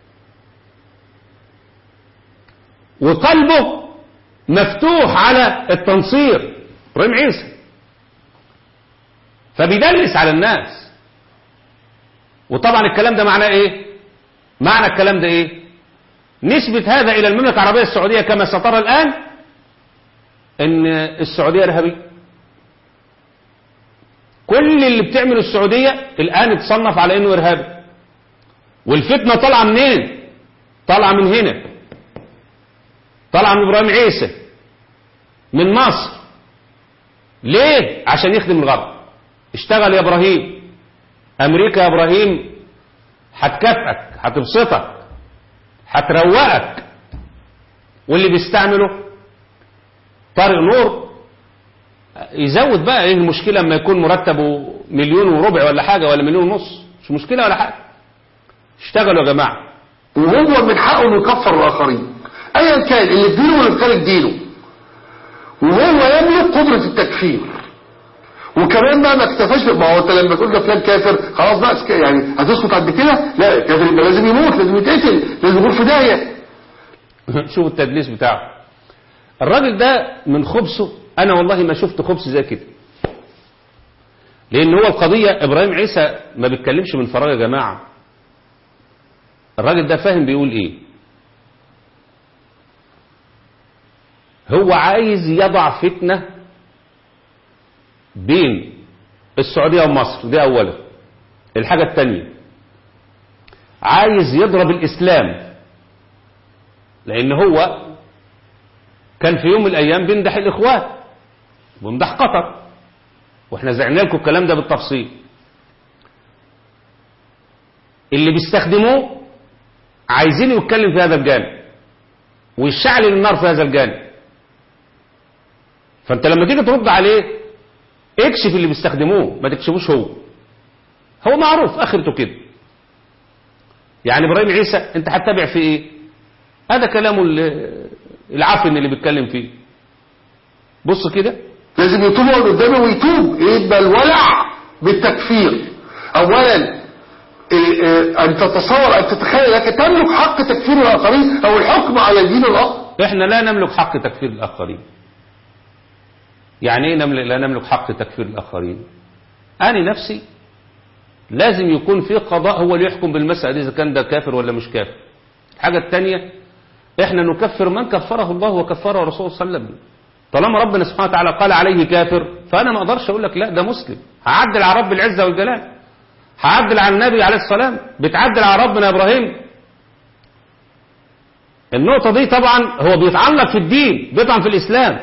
وقلبه مفتوح على التنصير، ابراهيم عيسى، فبيدلس على الناس. وطبعا الكلام ده معناه ايه؟ معنى الكلام ده ايه؟ نسبة هذا الى المملكة العربية السعودية كما سترى الان ان السعودية ارهابية. كل اللي بتعمله السعودية الان اتصنف على انه ارهابي. والفتنة طالعة منين؟ طالعة من هنا، طالعة من إبراهيم عيسى من مصر. ليه؟ عشان يخدم الغرب. اشتغل يا إبراهيم، أمريكا يا إبراهيم هتكافئك، هتبسطك، هتروقك. واللي بيستعمله طارق نور يزود بقى. ايه المشكلة لما يكون مرتبه مليون وربع ولا حاجة، ولا مليون ونص؟ مش مشكلة ولا حاجة. اشتغلوا يا جماعة. وهو من حقه انه يكفر الاخرين ايا كان، اللي في دينه واللي خارج دينه، وهو يملك قدرة التكفير. وكمان بقى ما اكتفاش، ما هو انت لما تقول ده فلان كافر خلاص بقى يعني هتسكت عند كده؟ لا، كافر يبقى لازم يموت، لازم يتقتل، لازم يكون في داهية. شوف التدليس بتاعه. الراجل ده من خبثه انا والله ما شفت خبث زي كده. لان هو القضية ابراهيم عيسى ما بيتكلمش من فراغ يا جماعة. الراجل ده فاهم بيقول ايه. هو عايز يضع فتنة بين السعودية ومصر، دي اولا. الحاجة التانية عايز يضرب الاسلام، لان هو كان في يوم من الايام بيمدح الاخوان ويمدح قطر، واحنا زعنا لكم الكلام ده بالتفصيل. اللي بيستخدموه عايزين يتكلم في هذا الجانب ويشعل النار في هذا الجانب. فانت لما تيجي ترد عليه اكشف اللي بيستخدموه، ما تكشفوش هو. هو معروف اخرته كده. يعني ابراهيم عيسى انت هتتابع في ايه؟ هذا كلامه العفن اللي بيتكلم فيه. بص كده، لازم يتوب من قدامه ويتوب، يبقى الولع بالتكفير. اولا إيه إيه ان تتصور ان تتخيل انك تملك حق تكفير الاخرين او الحكم على دين الاخر. احنا لا نملك حق تكفير الاخرين. يعني ايه نملك لا نملك حق تكفير الاخرين؟ انا نفسي لازم يكون في قضاء هو اللي يحكم بالمسألة اذا كان ده كافر ولا مش كافر. الحاجة الثانية احنا نكفر من كفره الله وكفره رسوله صلى الله عليه وسلم. طالما ربنا سبحانه وتعالى قال عليه كافر، فانا ما اقدرش اقول لك لا ده مسلم. هعدل على رب العزة والجلال، هعدل على النبي عليه السلام، بتعدل على ربنا يا ابراهيم. النقطة دي طبعا هو بيتعلق في الدين، بيطعن في الاسلام.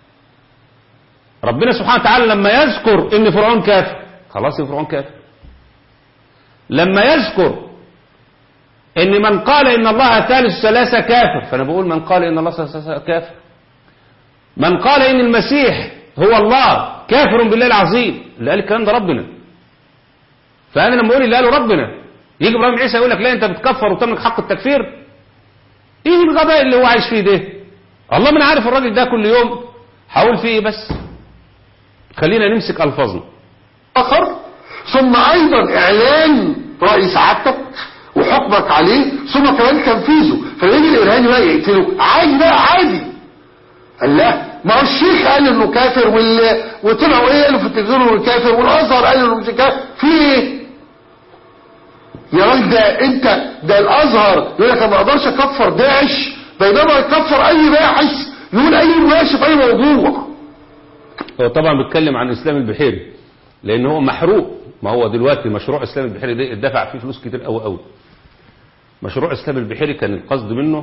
ربنا سبحانه وتعالى لما يذكر ان فرعون كافر، خلاص فرعون كافر. لما يذكر ان من قال ان الله ثالث ثلاثة كافر، فانا بقول من قال ان الله ثالث ثلاثة كافر. من قال ان المسيح هو الله كافر بالله العظيم، اللي قال الكلام ده ربنا. فانا لما اقول اللي قاله ربنا، يجي ابراهيم عيسى يقول لك لا انت بتكفر وتملك حق التكفير. ايه الغباء اللي هو عايش فيه ده؟ الله من عارف الراجل ده كل يوم هقول فيه ايه. بس خلينا نمسك الفاظنا. اخر ثم ايضا اعلان رأي سعادتك وحكمك عليه، ثم كمان تنفيذه. فيجي الارهابي بقى يقتله عادي، بقى عادي. قال لا، ما هو الشيخ قال انه كافر وال... وطلعوا ايه قالوا في التلفزيون انه كافر، والازهر قال انه مش كافر. في ايه يا راجل؟ ده انت ده الازهر يقول لك ما اقدرش اكفر داعش، بينما يكفر اي باحث يقول اي مناقشه في اي موضوع. هو طبعا بيتكلم عن اسلام البحيري لان هو محروق. ما هو دلوقتي مشروع اسلام البحيري ده اتدفع فيه فلوس كتير قوي قوي. مشروع اسلام البحيري كان القصد منه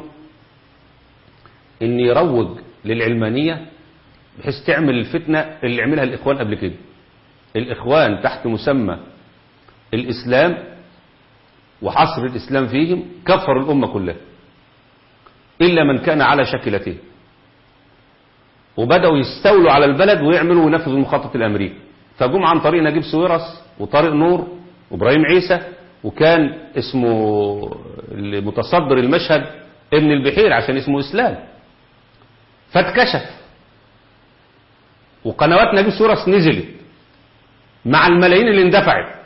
ان يروج للعلمانية بحيث تعمل الفتنة اللي عملها الاخوان قبل كده. الاخوان تحت مسمى الاسلام وحصر الاسلام فيهم كفر الامة كلها الا من كان على شكلته، وبدأوا يستولوا على البلد ويعملوا وينفذوا المخطط الامريكي. فجم عن طريق نجيب سويرس وطارق نور وابراهيم عيسى، وكان اسمه المتصدر المشهد ابن البحير عشان اسمه اسلام. فاتكشف وقنوات نجيب سويرس نزلت مع الملايين اللي اندفعت،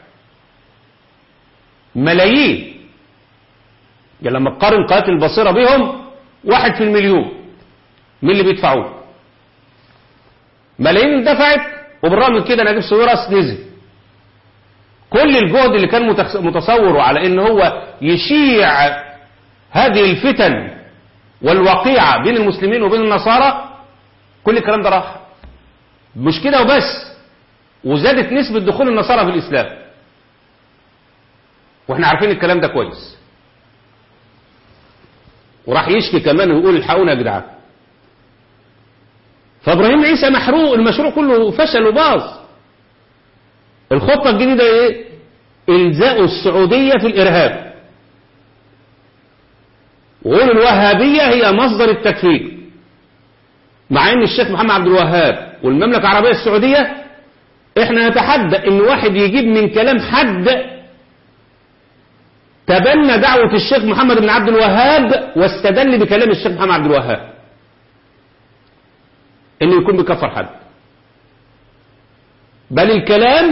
ملايين. يعني لما تقارن قناة البصيرة بهم واحد في المليون من اللي بيدفعوه، ملايين اندفعت. وبالرغم من كده نجيب سويرس نزل. كل الجهد اللي كان متصوره على ان هو يشيع هذه الفتن والوقيعة بين المسلمين وبين النصارى، كل الكلام ده راح. مش كده وبس، وزادت نسبة دخول النصارى في الإسلام، واحنا عارفين الكلام ده كويس. وراح يشكي كمان ويقول الحقونا يا جدعان. فابراهيم عيسى محروق، المشروع كله فشل وباظ. الخطة الجديدة ايه؟ الزاء السعودية في الارهاب، وقول الوهابية هي مصدر التكفير، مع ان الشيخ محمد عبد الوهاب والمملكة العربية السعودية احنا نتحدى ان واحد يجيب من كلام حد تبنى دعوة الشيخ محمد بن عبد الوهاب واستدل بكلام الشيخ محمد عبد الوهاب انه يكون بكفر حد، بل الكلام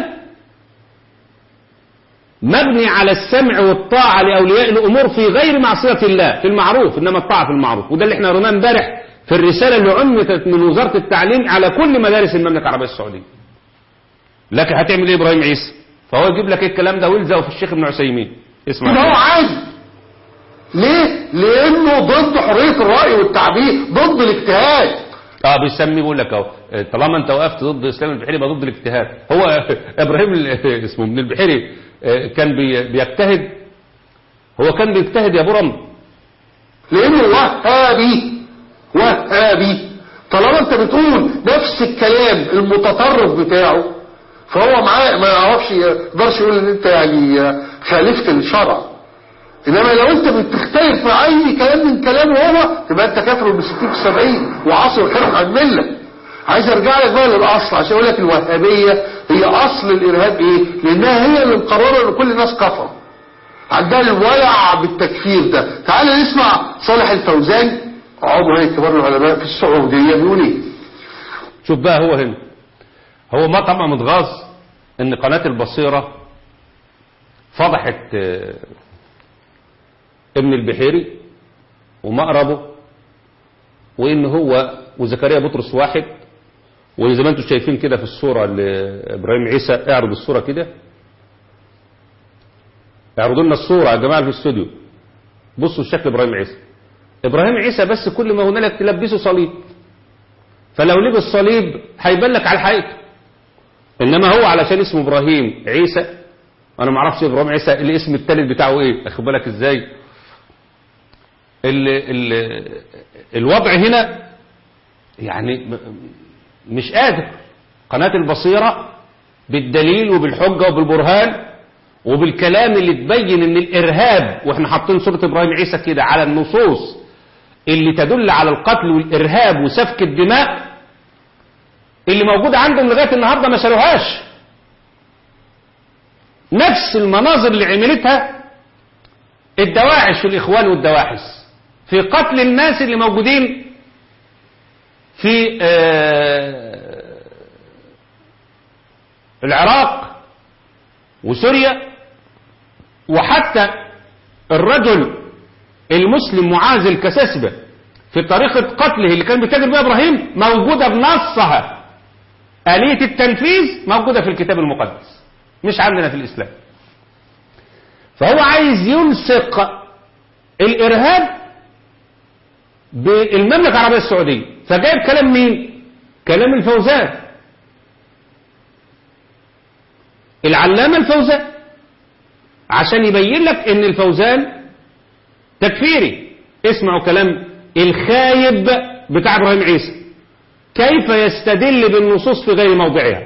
مبني على السمع والطاعة لأولياء الأمور في غير معصية الله، في المعروف، إنما الطاعة في المعروف. وده اللي احنا قريناه امبارح في الرسالة اللي عمتت من وزارة التعليم على كل مدارس المملكة العربية السعودية. لكن هتعمل ايه ابراهيم عيسى؟ فهو يجيب لك الكلام ده ويلزقه في الشيخ ابن عثيمين. اسمع، هو عايز ليه؟ لانه ضد حرية الرأي والتعبير، ضد الاجتهاد. اه بيسمي بيقول لك اهو، طالما انت وقفت ضد اسلام البحيري يبقى ضد الاجتهاد. هو ابراهيم اسمه ابن البحيري كان بيجتهد، هو كان بيجتهد يا برم لانه وهابي وهابي. طالما انت بتقول نفس الكلام المتطرف بتاعه فهو معاه ما يعرفش، يقدرش يقول ان انت يعني خالفت الشرع. انما لو انت بتختلف مع اي كلام من كلامه هو تبقى انت كافر بالستين في السبعين وعصر خارج عن المله. عايز ارجع لك بقى للاصل عشان اقول لك الوهابيه هي اصل الارهاب ايه؟ لانها هي اللي مقرره ان كل الناس كفر، عندها الولع بالتكفير ده. تعال نسمع صالح الفوزان عضو هيئه كبار العلماء في السعوديه بيقول ايه. شوف بقى هو هنا، هو ما طبعا متغاظ ان قناه البصيره فضحت ابن البحيري ومقربه، وان هو وزكريا بطرس واحد. وزي ما انتم شايفين كده في الصوره لابراهيم عيسى، اعرض الصوره كده، اعرضوا لنا الصوره يا جماعه في الاستوديو. بصوا شكل ابراهيم عيسى. ابراهيم عيسى بس كل ما هنالك تلبسه صليب، فلو لبس صليب هيبان لك على حقيقته. انما هو علشان اسمه ابراهيم عيسى، انا ما اعرفش ابراهيم عيسى الاسم الثالث بتاعه ايه، اخد بالك ازاي؟ ال ال الوضع هنا يعني مش قادر. قناة البصيرة بالدليل وبالحجة وبالبرهان وبالكلام اللي تبين ان الارهاب، واحنا حاطين صورة ابراهيم عيسى كده على النصوص اللي تدل على القتل والارهاب وسفك الدماء اللي موجودة عندهم لغاية النهاردة ما شالوهاش. نفس المناظر اللي عملتها الدواعش والاخوان والدواحس في قتل الناس اللي موجودين في العراق وسوريا، وحتى الرجل المسلم معاذ الكساسبة في طريقة قتله اللي كان بيتاجر بها ابراهيم موجودة بنصها، آلية التنفيذ موجودة في الكتاب المقدس مش عندنا في الإسلام. فهو عايز يلصق الإرهاب بالمملكة العربية السعودية، فجايب كلام مين؟ كلام الفوزان، العلامة الفوزان، عشان يبين لك ان الفوزان تكفيري. اسمعوا كلام الخايب بتاع ابراهيم عيسى كيف يستدل بالنصوص في غير موضعها.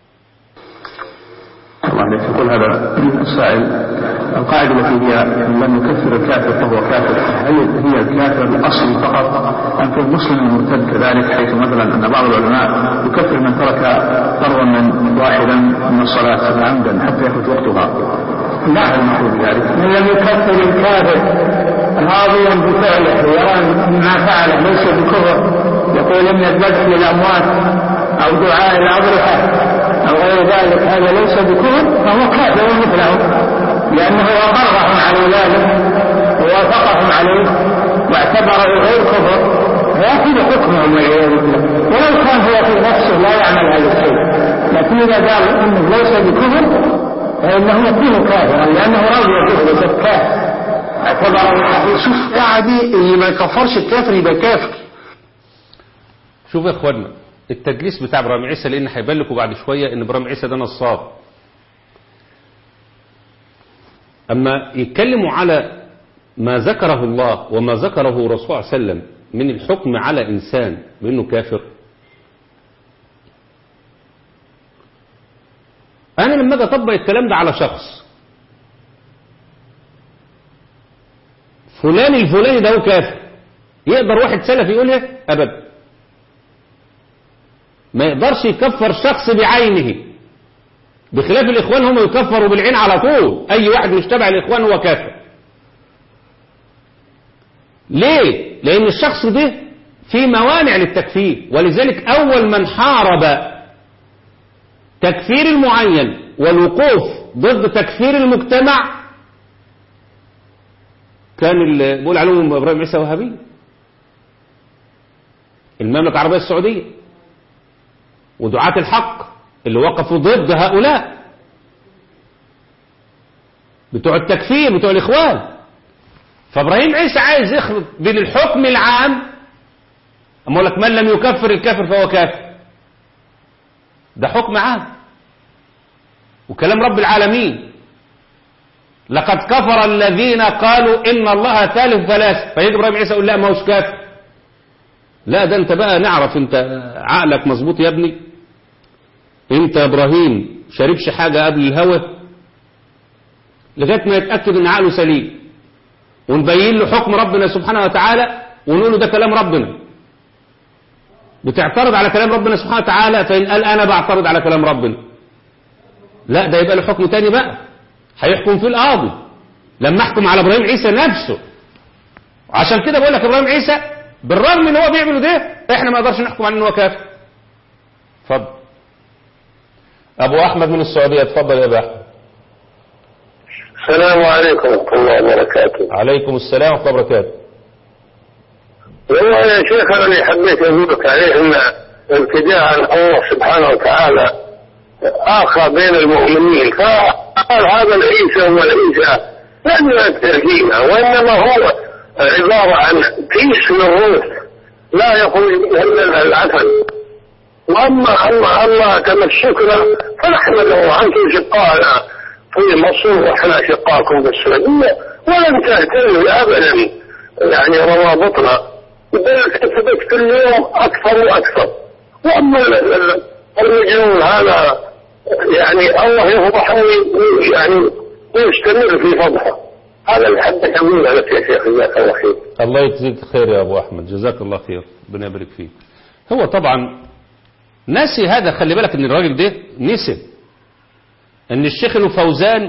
طبعا يقول هذا السائل القاعدة التي هي لم يكفر الكافر فهو كافر، هل هي الكافر الأصلي فقط أم في المسلم المرتد كذلك؟ حيث مثلا أن بعض العلماء يكفر من ترك فرضا من واحدا من الصلاة عمدا حتى يفوت وقتها. لا المفروض ذلك من لم يكفر الكافر راضيا بفعله ويرى ما فعله ليس بكفر، يقول إن الذبح للأموات أو دعاء الأضرحة أو غير ذلك هذا ليس بكفر فهو كافر مثله، لأنه أقرهم على ذلك ووافقهم عليه واعتبره غير كفر فيأخذ حكمهم والعياذ بالله، ولو كان هو في نفسه لا يعمل هذا الشيء، لكن إذا قال إنه ليس بكفر فإنه يكون كافرا لأنه راضي به وزكاه اعتبره. شوف قاعدة اللي ما يكفرش الكافر يبقى كافر. شوف يا اخوانا التدليس بتاع ابراهيم عيسى، لان هيبان لكم بعد شويه ان ابراهيم عيسى ده نصاب. اما يتكلموا على ما ذكره الله وما ذكره رسول الله صلى الله عليه وسلم من الحكم على إنسان بأنه كافر؟ أنا لما أجي أطبق الكلام ده على شخص فلان الفلاني ده هو كافر، يقدر واحد سلفي يقولها؟ أبدا. ما يقدرش يكفر شخص بعينه، بخلاف الإخوان هم يكفروا بالعين على طول، أي واحد مش تبع الإخوان هو كافر. ليه؟ لأن الشخص ده في موانع للتكفير، ولذلك أول من حارب تكفير المعين والوقوف ضد تكفير المجتمع كان اللي بيقول عليهم إبراهيم عيسى وهابي، المملكة العربية السعودية ودعاة الحق اللي وقفوا ضد هؤلاء بتوع التكفير بتوع الإخوان. فإبراهيم عيسى عايز يخلط بين الحكم العام، أما أقول لك من لم يكفر الكافر فهو كافر، ده حكم عام وكلام رب العالمين، لقد كفر الذين قالوا إن الله ثالث ثلاثة، فيجي إبراهيم عيسى يقول لا ما هوش كافر. لا ده أنت بقى نعرف أنت عقلك مظبوط يا ابني، أنت إبراهيم شاربش حاجة قبل الهوى لغاية ما يتأكد إن عقله سليم، ونبين له حكم ربنا سبحانه وتعالى ونقول له ده كلام ربنا. بتعترض على كلام ربنا سبحانه وتعالى، فإن قال أنا بعترض على كلام ربنا، لا ده يبقى له حكم تاني بقى هيحكم فيه القاضي لما احكم على إبراهيم عيسى نفسه. عشان كده بقول لك إبراهيم عيسى بالرغم ان هو بيعمله ده احنا ما نقدرش نحكم عليه ان هو كافر. اتفضل ابو احمد من السعوديه. اتفضل يا ابو احمد. السلام عليكم ورحمه الله وبركاته. عليكم السلام ورحمه الله وبركاته. والله يا شيخ انا اللي حبيت اقولك عليه ان ابتداء الله سبحانه وتعالى اخى بين المؤمنين، فقال هذا العيسى والعيسى لم يتركينا، وانما هو عبارة عن كيس من الروح لا يخرج إلا العسل. وأما أما الله تمسكنا فنحمده عنكم شقاءنا في مصر وإحنا شقاكم بالسعودية، ولن تهتموا أبدا يعني روابطنا، بل تثبت كل يوم أكثر وأكثر. وأما المجنون هذا يعني الله يفضحه يعني ويستمر في فضحه. هذا اللي حبيت أقوله لك يا شيخ. جزاك الله خير. الله يجزيك خير يا أبو أحمد، جزاك الله خير، ربنا يبارك فيك. هو طبعا نسي هذا، خلي بالك إن الراجل ده نسي إن الشيخ الفوزان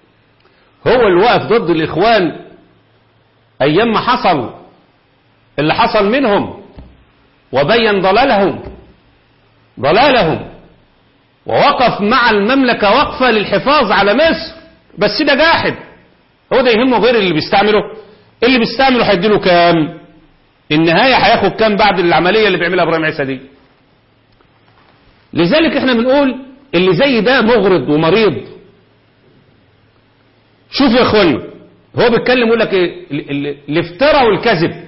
هو اللي وقف ضد الإخوان أيام ما حصل اللي حصل منهم وبين ضلالهم ضلالهم ووقف مع المملكة وقفة للحفاظ على مصر. بس ده جاحد، هو ده يهمه غير اللي بيستعمله. اللي بيستعمله هيديله كام؟ النهاية هياخد كام بعد العملية اللي بيعملها إبراهيم عيسى دي؟ لذلك احنا بنقول اللي زي ده مغرض ومريض. شوف يا اخواني، هو بيتكلم يقول لك ايه؟ الافتراء والكذب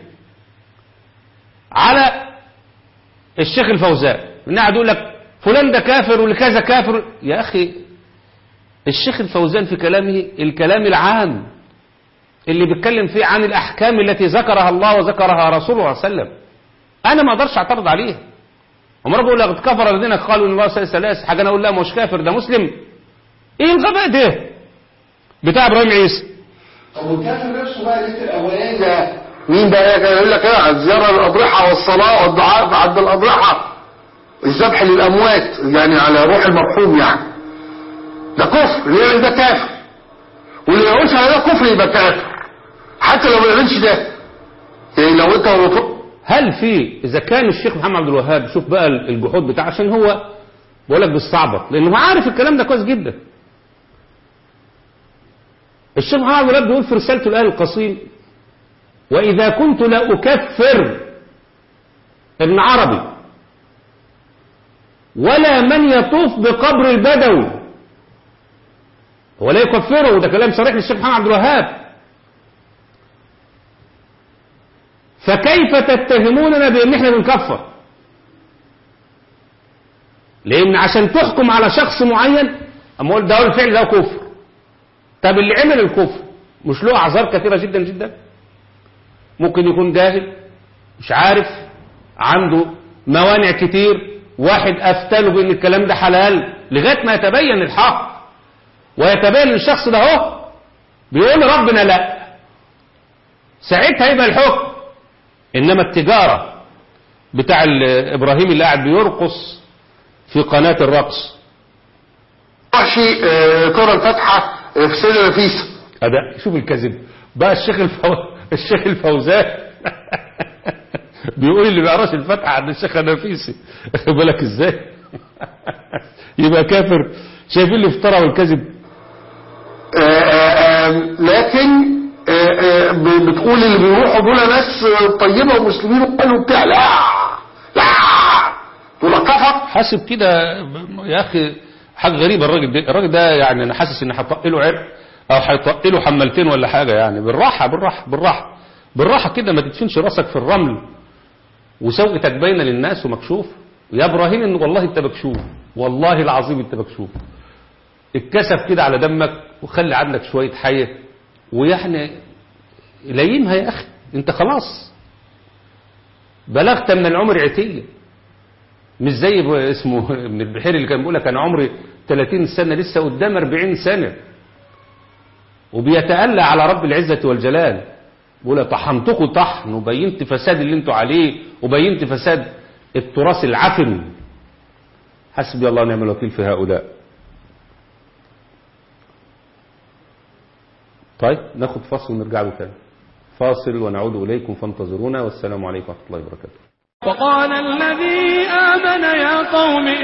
على الشيخ الفوزان، انها تقول لك فلان ده كافر واللي كذا كافر. يا اخي الشيخ الفوزان في كلامه الكلام العام اللي بيتكلم فيه عن الأحكام التي ذكرها الله وذكرها رسوله صلى الله عليه وسلم، أنا ما أقدرش أعترض عليه. عمر بقول لك كفر الذين قالوا إن الله ثالث ثلاثة، حاجة أنا أقول لا مش كافر ده مسلم. إيه الغباء ده بتاع إبراهيم عيسى؟ طب والكافر نفسه بقى اللي الأولاني ده مين بقى؟ كان يقول لك ايه؟ زيارة الأضرحة والصلاة والدعاء عند الأضرحة، الذبح للأموات يعني على روح المرحوم، يعني ده كفر. ليه ده كافر؟ واللي يقولش على ده كفر يبقى كافر حتى لو ما يعملش ده. يعني لو انت وطر... هل في اذا كان الشيخ محمد عبد الوهاب، شوف بقى الجحود بتاعه، عشان هو بقول لك بالصعبه لانه هو عارف الكلام ده كويس جدا. الشيخ محمد عبد الوهاب بيقول في رسالته لآل القصيم: واذا كنت لا اكفر ابن عربي ولا من يطوف بقبر البدوي، هو لا يكفره، وده كلام صريح للشيخ محمد عبد الوهاب، فكيف تتهموننا بان احنا بنكفر؟ لان عشان تحكم على شخص معين اما اقول ده الفعل ده كفر، طب اللي عمل الكفر مش له اعذار كثيره جدا جدا؟ ممكن يكون جاهل مش عارف، عنده موانع كتير، واحد افتله بان الكلام ده حلال لغايه ما يتبين الحق ويتبين الشخص ده اهو بيقول ربنا لا، ساعتها يبقى الحكم. انما التجاره بتاع ابراهيم اللي قاعد بيرقص في قناه الرقص، وحشي ترى الفاتحه في سيدة نفيسة أداء. شوف الكذب بقى. الشيخ الفو... الشيخ الفوزان بيقول اللي بيقراش الفاتحه عند الشيخ النفيسي، بالك ازاي؟ يبقى كافر. شايفين الافتراء والكذب. لكن آآ آآ بتقول اللي بيروحوا دول ناس طيبه ومسلمين وقالوا بتاع لا لا دول كفر. حاسب كده يا اخي حاجه غريبه. الراجل ده الراجل ده يعني انا حاسس ان هيطق له عرق او هيطق له حملتين ولا حاجه. يعني بالراحه بالراحه بالراحه بالراحه كده، ما تدفنش راسك في الرمل وسوقتك باينه للناس ومكشوف. يا ابراهيم ان والله انت مكشوف، والله العظيم انت مكشوف. اتكسف كده على دمك وخلي عندك شويه حيه ويعني ليمها يا اخي. انت خلاص بلغت من العمر عتيه، مش زي اسمه ابن البحيري اللي كان بيقول لك انا عمري ثلاثين سنه لسه قدام أربعين سنه، وبيتألى على رب العزه والجلال. بيقول طحنتكم طحن وبينت فساد اللي انتوا عليه وبينت فساد التراث العفن. حسبي الله ونعم الوكيل في هؤلاء. طيب ناخد فاصل ونرجع له تاني. فاصل ونعود اليكم فانتظرونا، والسلام عليكم ورحمه الله وبركاته. وقال الذي آمن يا قوم